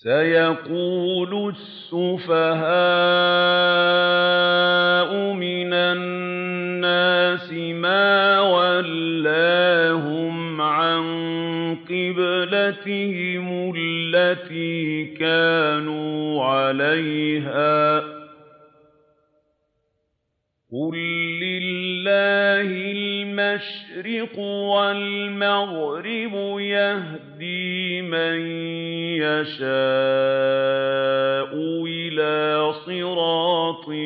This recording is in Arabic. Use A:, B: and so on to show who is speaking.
A: سَيَقُولُ السُّفَهَاءُ مِنَ النَّاسِ مَا وَلَّاهُمْ عَن قِبْلَتِهِمُ الَّتِي كَانُوا عَلَيْهَا ۚ قُل لِّلَّهِ الْمَشْرِقُ وَالْمَغْرِبُ ۚ يَهْدِي مَن يَشَاءُ إِلَىٰ صِرَاطٍ